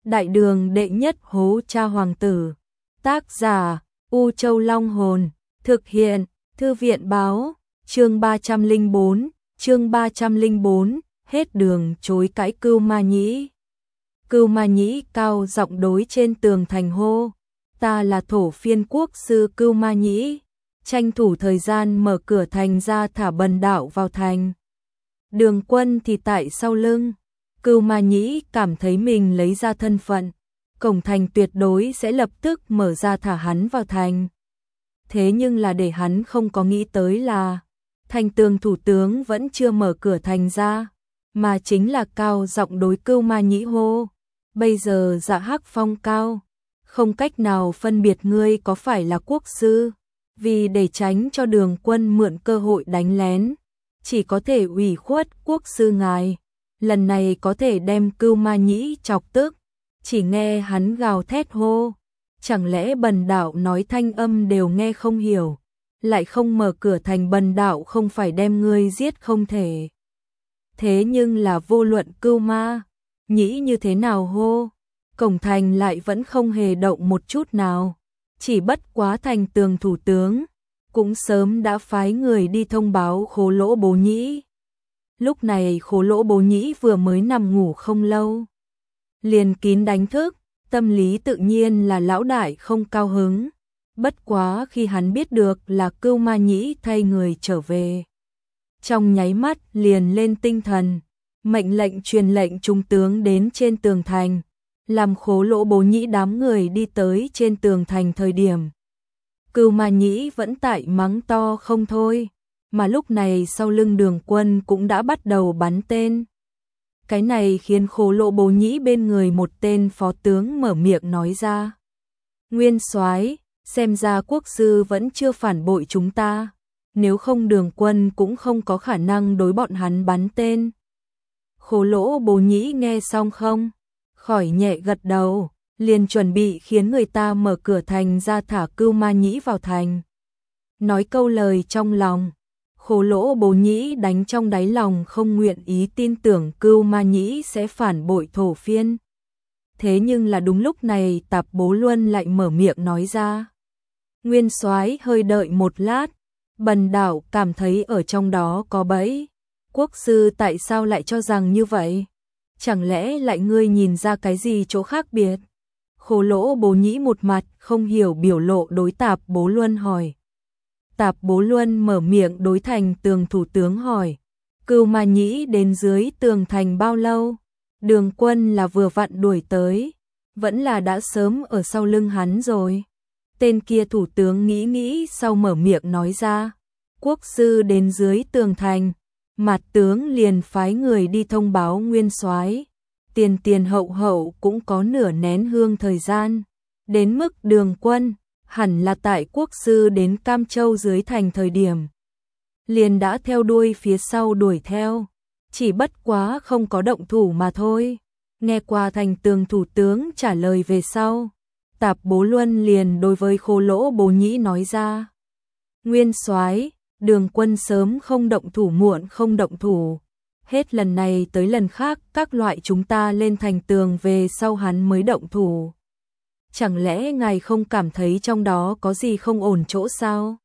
Đại đường đệ nhất hố cha hoàng tử. Tác giả U Châu Long Hồn. Thực hiện Thư viện báo. Chương 304, hết đường chối cãi Cưu Ma Nhĩ. Cưu Ma Nhĩ cao giọng đối trên tường thành hô: "Ta là thổ phiên quốc sư Cưu Ma Nhĩ, tranh thủ thời gian mở cửa thành ra thả bần đạo vào thành." Đường Quân thì tại sau lưng. Cưu Ma Nhĩ cảm thấy mình lấy ra thân phận, cổng thành tuyệt đối sẽ lập tức mở ra thả hắn vào thành. Thế nhưng là để hắn không có nghĩ tới là thành tường thủ tướng vẫn chưa mở cửa thành ra, mà chính là cao giọng đối Cưu Ma Nhĩ hô: "Bây giờ Dạ Hắc Phong cao, không cách nào phân biệt ngươi có phải là quốc sư, vì để tránh cho Đường Quân mượn cơ hội đánh lén, chỉ có thể ủy khuất quốc sư ngài." Lần này có thể đem Cưu Ma Nhĩ chọc tức, chỉ nghe hắn gào thét hô: "Chẳng lẽ bần đạo nói thanh âm đều nghe không hiểu, lại không mở cửa thành, bần đạo không phải đem ngươi giết không thể." Thế nhưng là vô luận Cưu Ma Nhĩ như thế nào hô, cổng thành lại vẫn không hề động một chút nào. Chỉ bất quá thành tường thủ tướng cũng sớm đã phái người đi thông báo Khố Lỗ Bố Nhĩ. Lúc này Khố Lỗ Bố Nhĩ vừa mới nằm ngủ không lâu, liền kín đánh thức, tâm lý tự nhiên là lão đại không cao hứng. Bất quá khi hắn biết được là Cưu Ma Nhĩ thay người trở về, trong nháy mắt liền lên tinh thần, mệnh lệnh truyền lệnh trung tướng đến trên tường thành, làm Khố Lỗ Bố Nhĩ đám người đi tới trên tường thành thời điểm, Cưu Ma Nhĩ vẫn tại mắng to không thôi, mà lúc này sau lưng Đường Quân cũng đã bắt đầu bắn tên. Cái này khiến Khố Lỗ Bố Nhĩ bên người một tên phó tướng mở miệng nói ra: "Nguyên soái, xem ra quốc sư vẫn chưa phản bội chúng ta, nếu không Đường Quân cũng không có khả năng đối bọn hắn bắn tên." Khố Lỗ Bố Nhĩ nghe xong không khỏi nhẹ gật đầu, liền chuẩn bị khiến người ta mở cửa thành ra thả Cưu Ma Nhĩ vào thành. Nói câu lời trong lòng, Khố Lỗ Bố Nhĩ đánh trong đáy lòng không nguyện ý tin tưởng Cưu Ma Nhĩ sẽ phản bội thổ phiên. Thế nhưng là đúng lúc này Tạp Bố Luân lại mở miệng nói ra: "Nguyên soái hơi đợi một lát, bần đạo cảm thấy ở trong đó có bẫy." "Quốc sư tại sao lại cho rằng như vậy? Chẳng lẽ lại ngươi nhìn ra cái gì chỗ khác biệt?" Khố Lỗ Bố Nhĩ một mặt không hiểu biểu lộ đối Tạp Bố Luân hỏi. Tạp Bố Luân mở miệng đối thành tường thủ tướng hỏi: "Cưu Ma Nhĩ đến dưới tường thành bao lâu? Đường Quân là vừa vặn đuổi tới, vẫn là đã sớm ở sau lưng hắn rồi?" Tên kia thủ tướng nghĩ nghĩ sau mở miệng nói ra: "Quốc sư đến dưới tường thành, mặt tướng liền phái người đi thông báo nguyên soái, tiền tiền hậu hậu cũng có nửa nén hương thời gian, đến mức Đường Quân hẳn là tại quốc sư đến Cam Châu dưới thành thời điểm, liền đã theo đuôi phía sau đuổi theo, chỉ bất quá không có động thủ mà thôi." Nghe qua thành tường thủ tướng trả lời về sau, Tạp Bố Luân liền đối với Khố Lỗ Bố Nhĩ nói ra: "Nguyên soái, Đường Quân sớm không động thủ muộn không động thủ, hết lần này tới lần khác các loại chúng ta lên thành tường về sau hắn mới động thủ. Chẳng lẽ ngài không cảm thấy trong đó có gì không ổn chỗ sao?"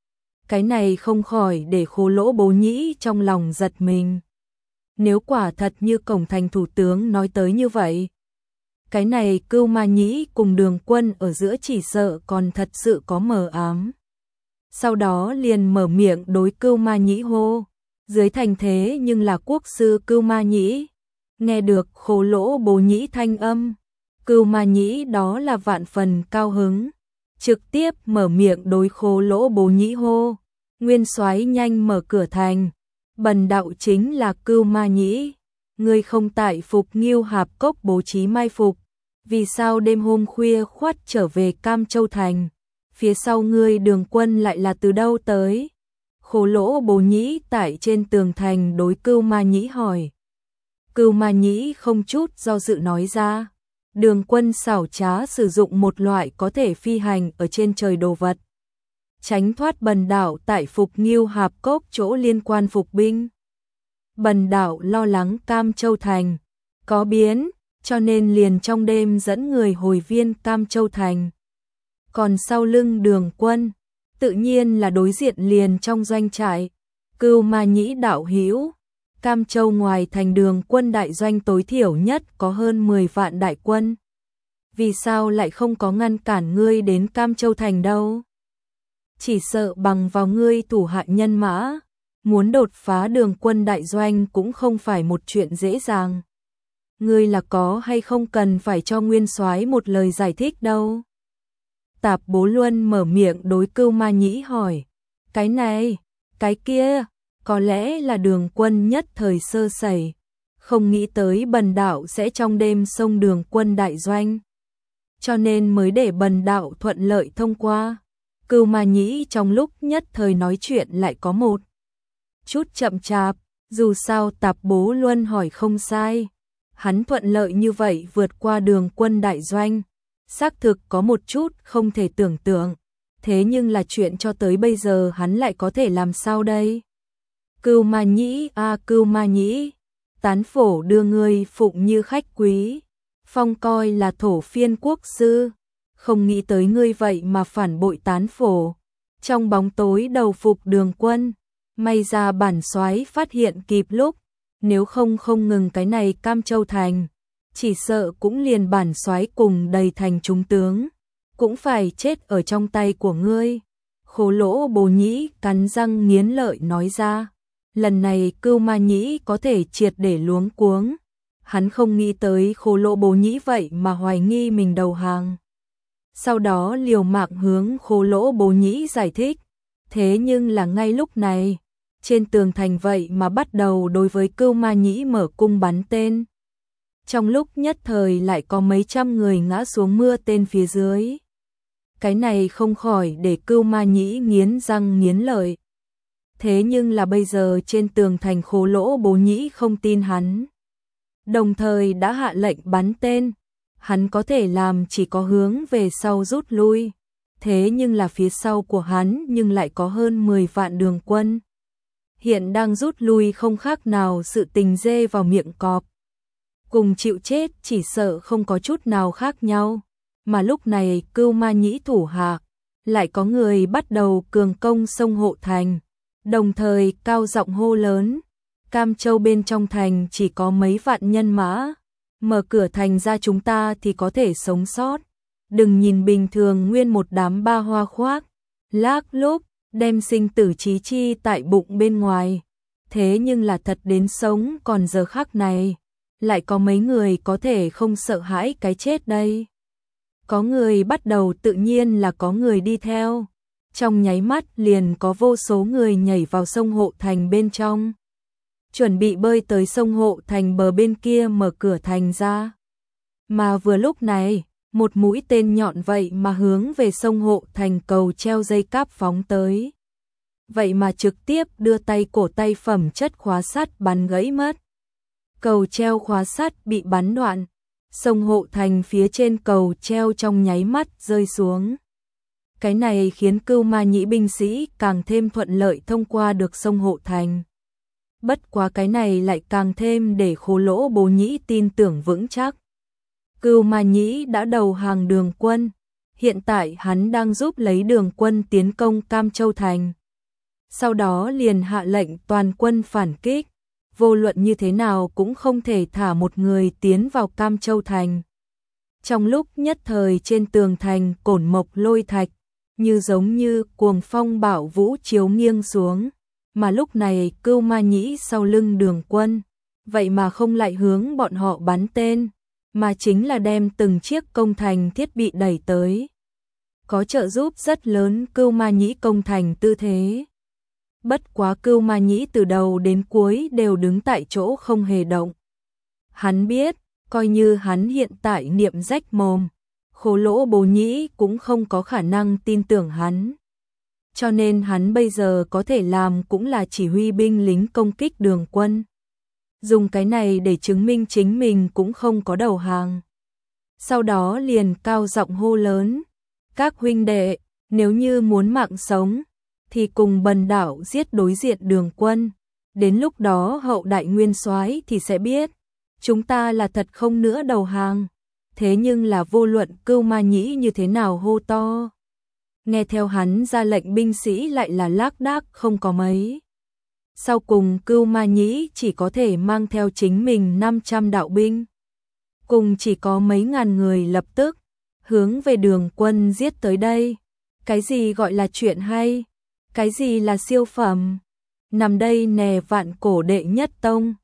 Cái này không khỏi để Khố Lỗ Bố Nhĩ trong lòng giật mình. Nếu quả thật như cổng thành thủ tướng nói tới như vậy, cái này Cưu Ma Nhĩ cùng Đường Quân ở giữa chỉ sợ còn thật sự có mờ ám. Sau đó liền mở miệng đối Cưu Ma Nhĩ hô: "Dưới thành thế nhưng là quốc sư Cưu Ma Nhĩ." Nghe được Khố Lỗ Bố Nhĩ thanh âm, Cưu Ma Nhĩ đó là vạn phần cao hứng, trực tiếp mở miệng đối Khố Lỗ Bố Nhĩ hô: "Nguyên soái nhanh mở cửa thành, bần đạo chính là Cưu Ma Nhĩ, ngươi không tại Phục Nghiêu Hạp Cốc bố trí mai phục, vì sao đêm hôm khuya khoắt trở về Cam Châu thành, phía sau ngươi Đường Quân lại là từ đâu tới?" Khố Lỗ Bố Nhĩ tại trên tường thành đối Cưu Ma Nhĩ hỏi. Cưu Ma Nhĩ không chút do dự nói ra: "Đường Quân xảo trá sử dụng một loại có thể phi hành ở trên trời đồ vật, tránh thoát bần đạo tại Phục Nghiêu Hạp Cốc chỗ liên quan phục binh. Bần đạo lo lắng Cam Châu thành có biến, cho nên liền trong đêm dẫn người hồi viên Cam Châu Thành. Còn sau lưng Đường Quân, tự nhiên là đối diện liền trong doanh trại. Cưu Ma Nhĩ đạo hữu, Cam Châu ngoài thành Đường Quân đại doanh tối thiểu nhất có hơn 10 vạn đại quân. Vì sao lại không có ngăn cản ngươi đến Cam Châu Thành đâu? Chỉ sợ bằng vào ngươi thủ hạ nhân mã, muốn đột phá Đường Quân đại doanh cũng không phải một chuyện dễ dàng. Ngươi là có hay không cần phải cho Nguyên Soái một lời giải thích đâu. Tạp Bố Luân mở miệng đối Cưu Ma Nhĩ hỏi, cái này, cái kia, có lẽ là Đường Quân nhất thời sơ sẩy, không nghĩ tới bần đạo sẽ trong đêm xông Đường Quân đại doanh, cho nên mới để bần đạo thuận lợi thông qua. Cưu Ma Nhĩ trong lúc nhất thời nói chuyện lại có một chút chậm chạp, dù sao Tạp Bố Luân hỏi không sai. Hắn thuận lợi như vậy vượt qua Đường Quân đại doanh, xác thực có một chút không thể tưởng tượng, thế nhưng là chuyện cho tới bây giờ hắn lại có thể làm sao đây? Cưu Ma Nhĩ Cưu Ma Nhĩ, tán phổ đưa ngươi phụng như khách quý, phong coi là thổ phiên quốc sư, không nghĩ tới ngươi vậy mà phản bội tán phổ, trong bóng tối đầu phục Đường Quân, may ra bản soái phát hiện kịp lúc, nếu không ngừng cái này Cam Châu Thành, chỉ sợ cũng liền bản soái cùng đầy thành trung tướng, cũng phải chết ở trong tay của ngươi. Khố Lỗ Bố Nhĩ cắn răng nghiến lợi nói ra, lần này Cưu Ma Nhĩ có thể triệt để luống cuống. Hắn không nghĩ tới Khố Lỗ Bố Nhĩ vậy mà hoài nghi mình đầu hàng. Sau đó liều mạng hướng Khố Lỗ Bố Nhĩ giải thích, thế nhưng là ngay lúc này, trên tường thành vậy mà bắt đầu đối với Cưu Ma Nhĩ mở cung bắn tên. Trong lúc nhất thời lại có mấy trăm người ngã xuống mưa tên phía dưới. Cái này không khỏi để Cưu Ma Nhĩ nghiến răng nghiến lợi. Thế nhưng là bây giờ trên tường thành Khố Lỗ Bố Nhĩ không tin hắn. Đồng thời đã hạ lệnh bắn tên. Hắn có thể làm chỉ có hướng về sau rút lui. Thế nhưng là phía sau của hắn nhưng lại có hơn 10 vạn Đường Quân. Hiện đang rút lui không khác nào sự tình dê vào miệng cọp. Cùng chịu chết chỉ sợ không có chút nào khác nhau. Mà lúc này Cưu Ma Nhĩ thủ hạ, lại có người bắt đầu cường công sông hộ thành. Đồng thời cao giọng hô lớn, Cam Châu bên trong thành chỉ có mấy vạn nhân mã. Mở cửa thành ra chúng ta thì có thể sống sót. Đừng nhìn bình thường nguyên một đám ba hoa khoác, lác lốp, đem sinh tử chí chi tại bụng bên ngoài. Thế nhưng là thật đến sống còn giờ khắc này, lại có mấy người có thể không sợ hãi cái chết đây. Có người bắt đầu tự nhiên là có người đi theo. Trong nháy mắt liền có vô số người nhảy vào sông hộ thành bên trong. Chuẩn bị bơi tới sông hộ thành bờ bên kia mở cửa thành ra. Mà vừa lúc này, một mũi tên nhọn vậy mà hướng về sông hộ thành cầu treo dây cáp phóng tới. Vậy mà trực tiếp đưa tay cổ tay phẩm chất khóa sắt bắn gãy mất. Cầu treo khóa sắt bị bắn đoạn. Sông hộ thành phía trên cầu treo trong nháy mắt rơi xuống. Cái này khiến Cưu Ma Nhĩ binh sĩ càng thêm thuận lợi thông qua được sông hộ thành. Bất quá cái này lại càng thêm để Khố Lỗ Bố Nhĩ tin tưởng vững chắc. Cưu Ma Nhĩ đã đầu hàng Đường Quân, hiện tại hắn đang giúp lấy Đường Quân tiến công Cam Châu Thành. Sau đó liền hạ lệnh toàn quân phản kích, vô luận như thế nào cũng không thể thả một người tiến vào Cam Châu Thành. Trong lúc nhất thời trên tường thành cổn mộc lôi thạch, như giống như cuồng phong bão vũ chiếu nghiêng xuống, mà lúc này Cưu Ma Nhĩ sau lưng Đường Quân, vậy mà không lại hướng bọn họ bắn tên, mà chính là đem từng chiếc công thành thiết bị đẩy tới. Có trợ giúp rất lớn Cưu Ma Nhĩ công thành tư thế. Bất quá Cưu Ma Nhĩ từ đầu đến cuối đều đứng tại chỗ không hề động. Hắn biết, coi như hắn hiện tại niệm rách mồm, Khố Lỗ Bố Nhĩ cũng không có khả năng tin tưởng hắn. Cho nên hắn bây giờ có thể làm cũng là chỉ huy binh lính công kích Đường Quân. Dùng cái này để chứng minh chính mình cũng không có đầu hàng. Sau đó liền cao giọng hô lớn, các huynh đệ, nếu như muốn mạng sống, thì cùng bần đạo giết đối diện Đường Quân. Đến lúc đó hậu đại nguyên soái thì sẽ biết, chúng ta là thật không nữa đầu hàng. Thế nhưng là vô luận Cưu Ma Nhĩ như thế nào hô to. Nghe theo hắn ra lệnh binh sĩ lại là lác đác không có mấy. Sau cùng Cưu Ma Nhĩ chỉ có thể mang theo chính mình 500 đạo binh. Cùng chỉ có mấy ngàn người lập tức hướng về Đường Quân giết tới đây. Cái gì gọi là chuyện hay? Cái gì là siêu phẩm? Nằm đây nè vạn cổ đệ nhất tông.